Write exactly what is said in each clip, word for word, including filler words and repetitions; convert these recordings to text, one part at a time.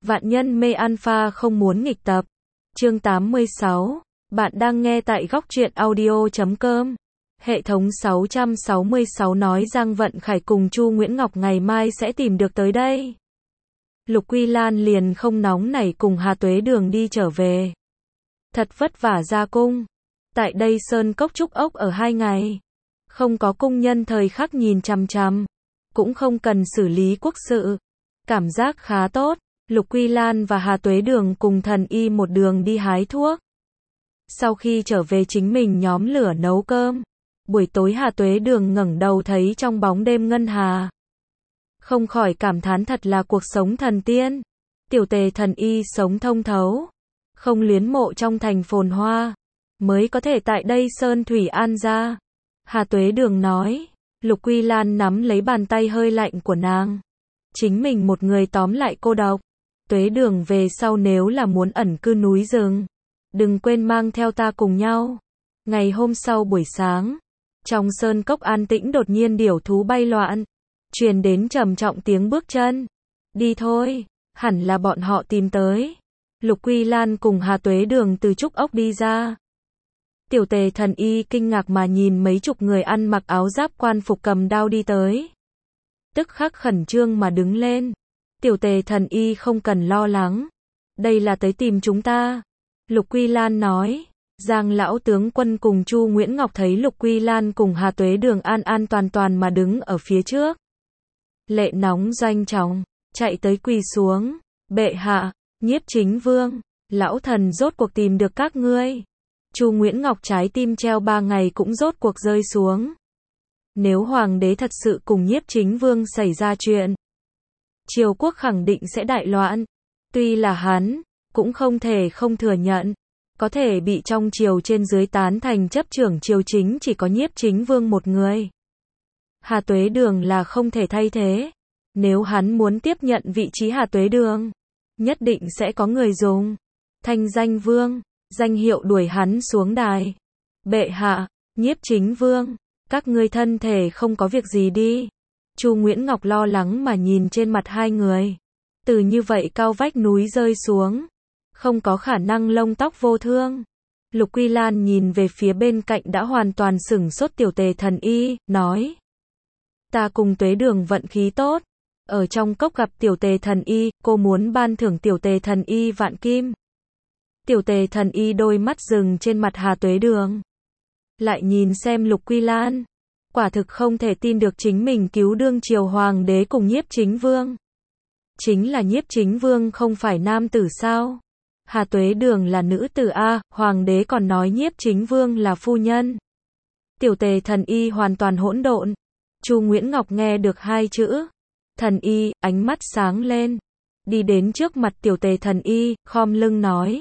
Vạn nhân mê alpha không muốn nghịch tập. Chương tám mươi sáu. Bạn đang nghe tại góc truyện audio chấm com. Hệ thống sáu trăm sáu mươi sáu nói Giang Vận Khải cùng Chu Nguyễn Ngọc ngày mai sẽ tìm được tới đây. Lục Quy Lan liền không nóng nảy cùng Hà Tuế Đường đi trở về. Thật vất vả ra cung. Tại đây sơn cốc trúc ốc ở hai ngày. Không có cung nhân thời khắc nhìn chằm chằm. Cũng không cần xử lý quốc sự. Cảm giác khá tốt. Lục Quy Lan và Hà Tuế Đường cùng thần y một đường đi hái thuốc. Sau khi trở về chính mình nhóm lửa nấu cơm. Buổi tối Hà Tuế Đường ngẩng đầu thấy trong bóng đêm ngân hà. Không khỏi cảm thán thật là cuộc sống thần tiên. Tiểu Tề thần y sống thông thấu. Không luyến mộ trong thành phồn hoa. Mới có thể tại đây sơn thủy an ra. Hà Tuế Đường nói. Lục Quy Lan nắm lấy bàn tay hơi lạnh của nàng. Chính mình một người tóm lại cô độc. Tuế Đường về sau nếu là muốn ẩn cư núi rừng. Đừng quên mang theo ta cùng nhau. Ngày hôm sau buổi sáng. Trong sơn cốc an tĩnh đột nhiên điểu thú bay loạn. Truyền đến trầm trọng tiếng bước chân. Đi thôi. Hẳn là bọn họ tìm tới. Lục Quy Lan cùng Hà Tuế Đường từ trúc ốc đi ra. Tiểu Tề thần y kinh ngạc mà nhìn mấy chục người ăn mặc áo giáp quan phục cầm đao đi tới. Tức khắc khẩn trương mà đứng lên. Tiểu Tề thần y không cần lo lắng. Đây là tới tìm chúng ta. Lục Quy Lan nói. Giang lão tướng quân cùng Chu Nguyễn Ngọc thấy Lục Quy Lan cùng Hà Tuế Đường an an toàn toàn mà đứng ở phía trước. Lệ nóng doanh trọng, chạy tới quỳ xuống. Bệ hạ, Nhiếp Chính Vương, lão thần rốt cuộc tìm được các ngươi. Chu Nguyễn Ngọc trái tim treo ba ngày cũng rốt cuộc rơi xuống. Nếu hoàng đế thật sự cùng Nhiếp Chính Vương xảy ra chuyện, triều quốc khẳng định sẽ đại loạn. Tuy là hắn, cũng không thể không thừa nhận. Có thể bị trong triều trên dưới tán thành chấp trưởng triều chính chỉ có Nhiếp Chính Vương một người. Hà Tuế Đường là không thể thay thế. Nếu hắn muốn tiếp nhận vị trí Hà Tuế Đường, nhất định sẽ có người dùng thanh danh vương, danh hiệu đuổi hắn xuống đài. Bệ hạ, Nhiếp Chính Vương, các ngươi thân thể không có việc gì đi. Chu Nguyễn Ngọc lo lắng mà nhìn trên mặt hai người. Từ như vậy cao vách núi rơi xuống, không có khả năng lông tóc vô thương. Lục Quy Lan nhìn về phía bên cạnh đã hoàn toàn sửng sốt Tiểu Tề thần y, nói. Ta cùng Tuế Đường vận khí tốt. Ở trong cốc gặp Tiểu Tề thần y, cô muốn ban thưởng Tiểu Tề thần y vạn kim. Tiểu Tề thần y đôi mắt dừng trên mặt Hà Tuế Đường. Lại nhìn xem Lục Quy Lan. Quả thực không thể tin được chính mình cứu đương triều hoàng đế cùng Nhiếp Chính Vương. Chính là Nhiếp Chính Vương không phải nam tử sao? Hà Tuế Đường là nữ tử a, hoàng đế còn nói Nhiếp Chính Vương là phu nhân. Tiểu Tề thần y hoàn toàn hỗn độn. Chu Nguyễn Ngọc nghe được hai chữ thần y, ánh mắt sáng lên, đi đến trước mặt Tiểu Tề thần y, khom lưng nói.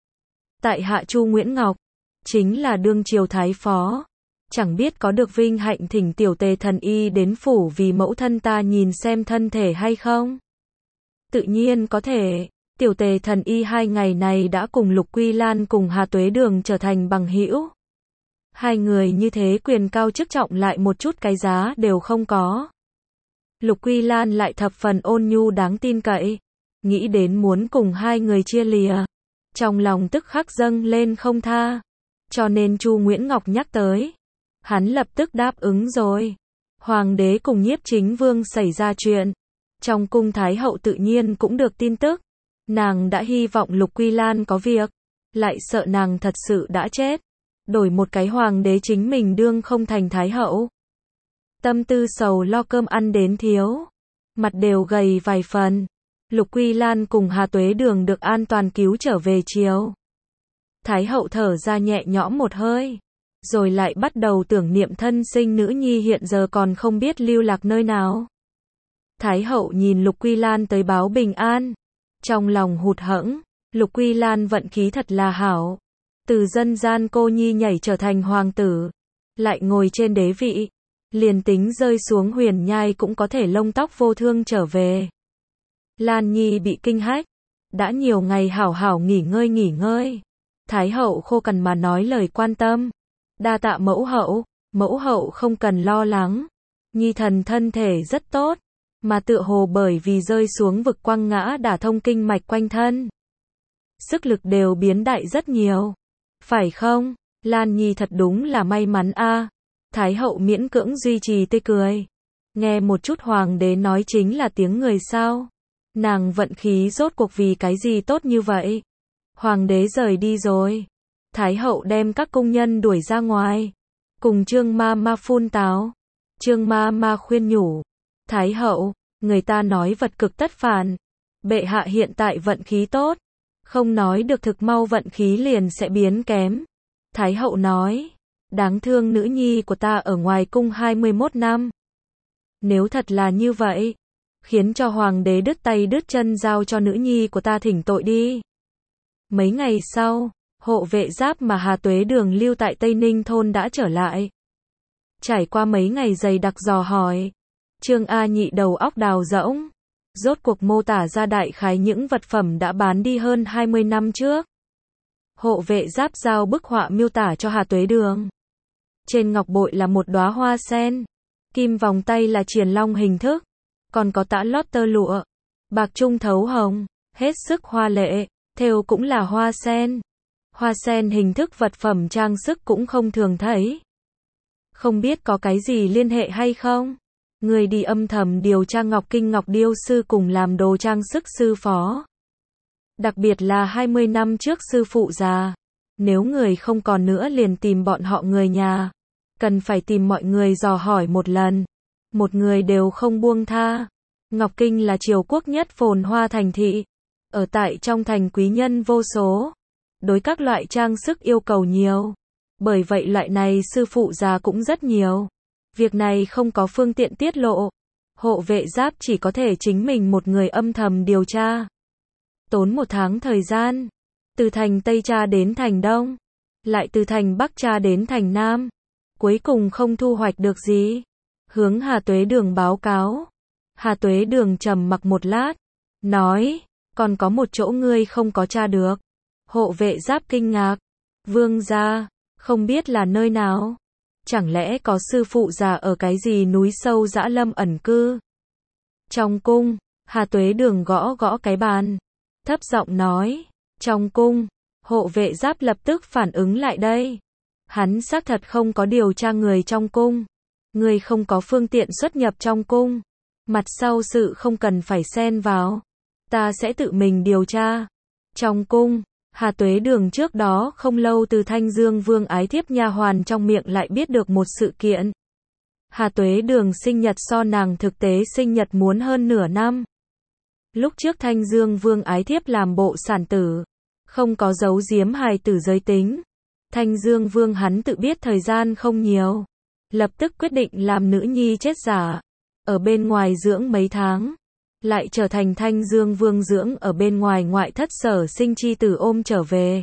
Tại hạ Chu Nguyễn Ngọc, chính là đương triều thái phó. Chẳng biết có được vinh hạnh thỉnh Tiểu Tề thần y đến phủ vì mẫu thân ta nhìn xem thân thể hay không? Tự nhiên có thể. Tiểu Tề thần y hai ngày này đã cùng Lục Quy Lan cùng Hà Tuế Đường trở thành bằng hữu. Hai người như thế quyền cao chức trọng lại một chút cái giá đều không có. Lục Quy Lan lại thập phần ôn nhu đáng tin cậy. Nghĩ đến muốn cùng hai người chia lìa. Trong lòng tức khắc dâng lên không tha. Cho nên Chu Nguyễn Ngọc nhắc tới. Hắn lập tức đáp ứng rồi. Hoàng đế cùng Nhiếp Chính Vương xảy ra chuyện. Trong cung Thái hậu tự nhiên cũng được tin tức. Nàng đã hy vọng Lục Quy Lan có việc. Lại sợ nàng thật sự đã chết. Đổi một cái hoàng đế chính mình đương không thành Thái hậu. Tâm tư sầu lo cơm ăn đến thiếu. Mặt đều gầy vài phần. Lục Quy Lan cùng Hà Tuế Đường được an toàn cứu trở về triều. Thái hậu thở ra nhẹ nhõm một hơi. Rồi lại bắt đầu tưởng niệm thân sinh nữ nhi hiện giờ còn không biết lưu lạc nơi nào. Thái hậu nhìn Lục Quy Lan tới báo bình an. Trong lòng hụt hẫng. Lục Quy Lan vận khí thật là hảo. Từ dân gian cô nhi nhảy trở thành hoàng tử. Lại ngồi trên đế vị. Liền tính rơi xuống huyền nhai cũng có thể lông tóc vô thương trở về. Lan Nhi bị kinh hách. Đã nhiều ngày hảo hảo nghỉ ngơi nghỉ ngơi. Thái hậu khô cằn mà nói lời quan tâm. Đa tạ mẫu hậu. Mẫu hậu không cần lo lắng. Nhi thần thân thể rất tốt. mà tựa hồ bởi vì rơi xuống vực quăng ngã đả thông kinh mạch quanh thân. Sức lực đều biến đại rất nhiều. Phải không? Lan Nhi thật đúng là may mắn a. Thái hậu miễn cưỡng duy trì tươi cười. Nghe một chút hoàng đế nói chính là tiếng người sao? Nàng vận khí rốt cuộc vì cái gì tốt như vậy? Hoàng đế rời đi rồi. Thái hậu đem các cung nhân đuổi ra ngoài. Cùng Trương ma ma phun táo. Trương ma ma khuyên nhủ. Thái hậu, người ta nói vật cực tất phản. Bệ hạ hiện tại vận khí tốt. Không nói được thực mau vận khí liền sẽ biến kém. Thái hậu nói. Đáng thương nữ nhi của ta ở ngoài cung hai mươi mốt năm. Nếu thật là như vậy, khiến cho hoàng đế đứt tay đứt chân giao cho nữ nhi của ta thỉnh tội đi. Mấy ngày sau, hộ vệ giáp mà Hà Tuế Đường lưu tại Tây Ninh thôn đã trở lại. Trải qua mấy ngày dày đặc dò hỏi, Trương A Nhị đầu óc đào rỗng, rốt cuộc mô tả ra đại khái những vật phẩm đã bán đi hơn hai mươi năm trước. Hộ vệ giáp giao bức họa miêu tả cho Hà Tuế Đường. Trên ngọc bội là một đóa hoa sen, kim vòng tay là triền long hình thức, còn có tã lót tơ lụa, bạc trung thấu hồng, hết sức hoa lệ, thêu cũng là hoa sen. Hoa sen hình thức vật phẩm trang sức cũng không thường thấy. Không biết có cái gì liên hệ hay không? Người đi âm thầm điều tra Ngọc Kinh Ngọc Điêu sư cùng làm đồ trang sức sư phó. Đặc biệt là hai mươi năm trước sư phụ già. Nếu người không còn nữa liền tìm bọn họ người nhà. Cần phải tìm mọi người dò hỏi một lần. Một người đều không buông tha. Ngọc Kinh là triều quốc nhất phồn hoa thành thị. Ở tại trong thành quý nhân vô số. Đối các loại trang sức yêu cầu nhiều. Bởi vậy loại này sư phụ già cũng rất nhiều. Việc này không có phương tiện tiết lộ. Hộ vệ giáp chỉ có thể chính mình một người âm thầm điều tra. Tốn một tháng thời gian. Từ thành Tây tra đến thành Đông. Lại từ thành Bắc tra đến thành Nam. Cuối cùng không thu hoạch được gì. Hướng Hà Tuế Đường báo cáo. Hà Tuế Đường trầm mặc một lát. Nói, còn có một chỗ ngươi không có tra được. Hộ vệ giáp kinh ngạc. Vương gia, không biết là nơi nào. Chẳng lẽ có sư phụ già ở cái gì núi sâu dã lâm ẩn cư? Trong cung, Hà Tuế Đường gõ gõ cái bàn. Thấp giọng nói, trong cung, hộ vệ giáp lập tức phản ứng lại đây. Hắn xác thật không có điều tra người trong cung. Người không có phương tiện xuất nhập trong cung. Mặt sau sự không cần phải xen vào. Ta sẽ tự mình điều tra. Trong cung, Hà Tuế Đường trước đó không lâu từ Thanh Dương Vương ái thiếp nha hoàn trong miệng lại biết được một sự kiện. Hà Tuế Đường sinh nhật so nàng thực tế sinh nhật muốn hơn nửa năm. Lúc trước Thanh Dương Vương ái thiếp làm bộ sản tử, không có giấu giếm hài tử giới tính. Thanh Dương Vương hắn tự biết thời gian không nhiều, lập tức quyết định làm nữ nhi chết giả, ở bên ngoài dưỡng mấy tháng. Lại trở thành Thanh Dương Vương dưỡng ở bên ngoài ngoại thất sở sinh chi tử ôm trở về.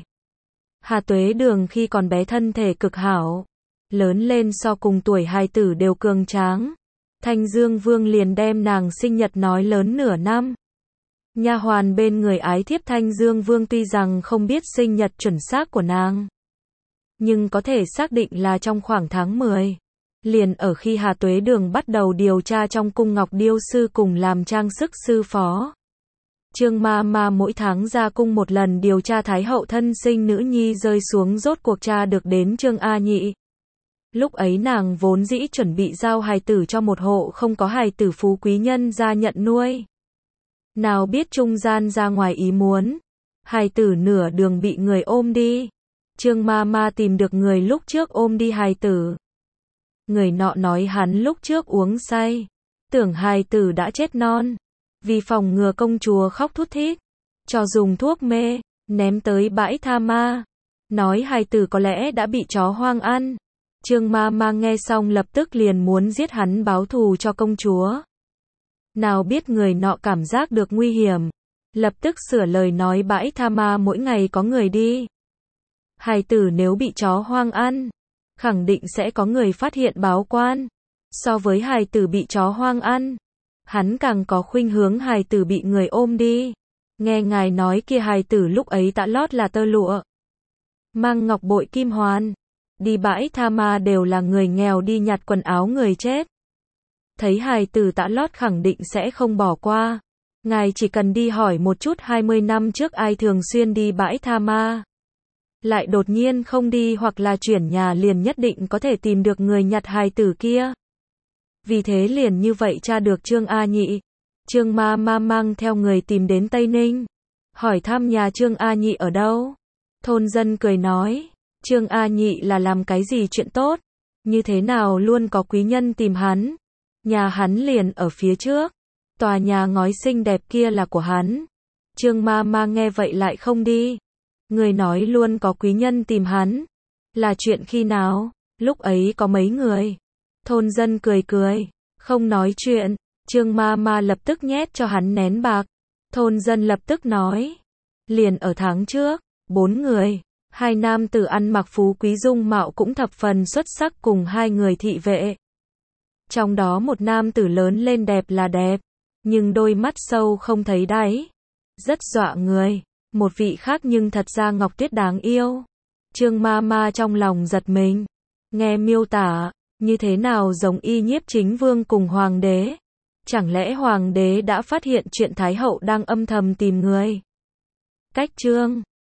Hà Tuế Đường khi còn bé thân thể cực hảo, lớn lên so cùng tuổi hài tử đều cường tráng. Thanh Dương Vương liền đem nàng sinh nhật nói lớn nửa năm. Nha hoàn bên người ái thiếp Thanh Dương Vương tuy rằng không biết sinh nhật chuẩn xác của nàng, nhưng có thể xác định là trong khoảng tháng mười. Liền ở khi Hà Tuế Đường bắt đầu điều tra trong cung Ngọc Điêu sư cùng làm trang sức sư phó. Trương ma ma mỗi tháng ra cung một lần điều tra Thái hậu thân sinh nữ nhi rơi xuống rốt cuộc tra được đến Trương A Nhị. Lúc ấy nàng vốn dĩ chuẩn bị giao hài tử cho một hộ không có hài tử phú quý nhân ra nhận nuôi. Nào biết trung gian ra ngoài ý muốn. Hài tử nửa đường bị người ôm đi. Trương ma ma tìm được người lúc trước ôm đi hài tử. Người nọ nói hắn lúc trước uống say, tưởng hài tử đã chết non. Vì phòng ngừa công chúa khóc thút thít, cho dùng thuốc mê, ném tới bãi tha ma. Nói hài tử có lẽ đã bị chó hoang ăn. Trương ma ma nghe xong lập tức liền muốn giết hắn báo thù cho công chúa. Nào biết người nọ cảm giác được nguy hiểm, lập tức sửa lời nói bãi tha ma mỗi ngày có người đi. Hài tử nếu bị chó hoang ăn, khẳng định sẽ có người phát hiện báo quan. So với hài tử bị chó hoang ăn, hắn càng có khuynh hướng hài tử bị người ôm đi. Nghe ngài nói kia hài tử lúc ấy tã lót là tơ lụa, mang ngọc bội kim hoàn, đi bãi tha ma đều là người nghèo đi nhặt quần áo người chết. thấy hài tử Tạ Lót khẳng định sẽ không bỏ qua. Ngài chỉ cần đi hỏi một chút hai mươi năm trước ai thường xuyên đi bãi tha ma. Lại đột nhiên không đi hoặc là chuyển nhà liền nhất định có thể tìm được người nhặt hài tử kia. Vì thế liền như vậy tra được Trương A Nhị. Trương ma ma mang theo người tìm đến Tây Ninh. Hỏi thăm nhà Trương A Nhị ở đâu. Thôn dân cười nói, Trương A Nhị là làm cái gì chuyện tốt, như thế nào luôn có quý nhân tìm hắn. Nhà hắn liền ở phía trước, tòa nhà ngói xinh đẹp kia là của hắn. Trương ma ma nghe vậy lại không đi. Người nói luôn có quý nhân tìm hắn, là chuyện khi nào, lúc ấy có mấy người. Thôn dân cười cười, không nói chuyện. Trương ma ma lập tức nhét cho hắn nén bạc. Thôn dân lập tức nói, liền ở tháng trước, bốn người, hai nam tử ăn mặc phú quý dung mạo cũng thập phần xuất sắc cùng hai người thị vệ. Trong đó một nam tử lớn lên đẹp là đẹp, nhưng đôi mắt sâu không thấy đáy, rất dọa người. Một vị khác nhưng thật ra Ngọc Tuyết đáng yêu. Trương ma ma trong lòng giật mình, nghe miêu tả, như thế nào giống y Nhiếp Chính Vương cùng Hoàng đế. Chẳng lẽ Hoàng đế đã phát hiện chuyện Thái hậu đang âm thầm tìm người? Cách Trương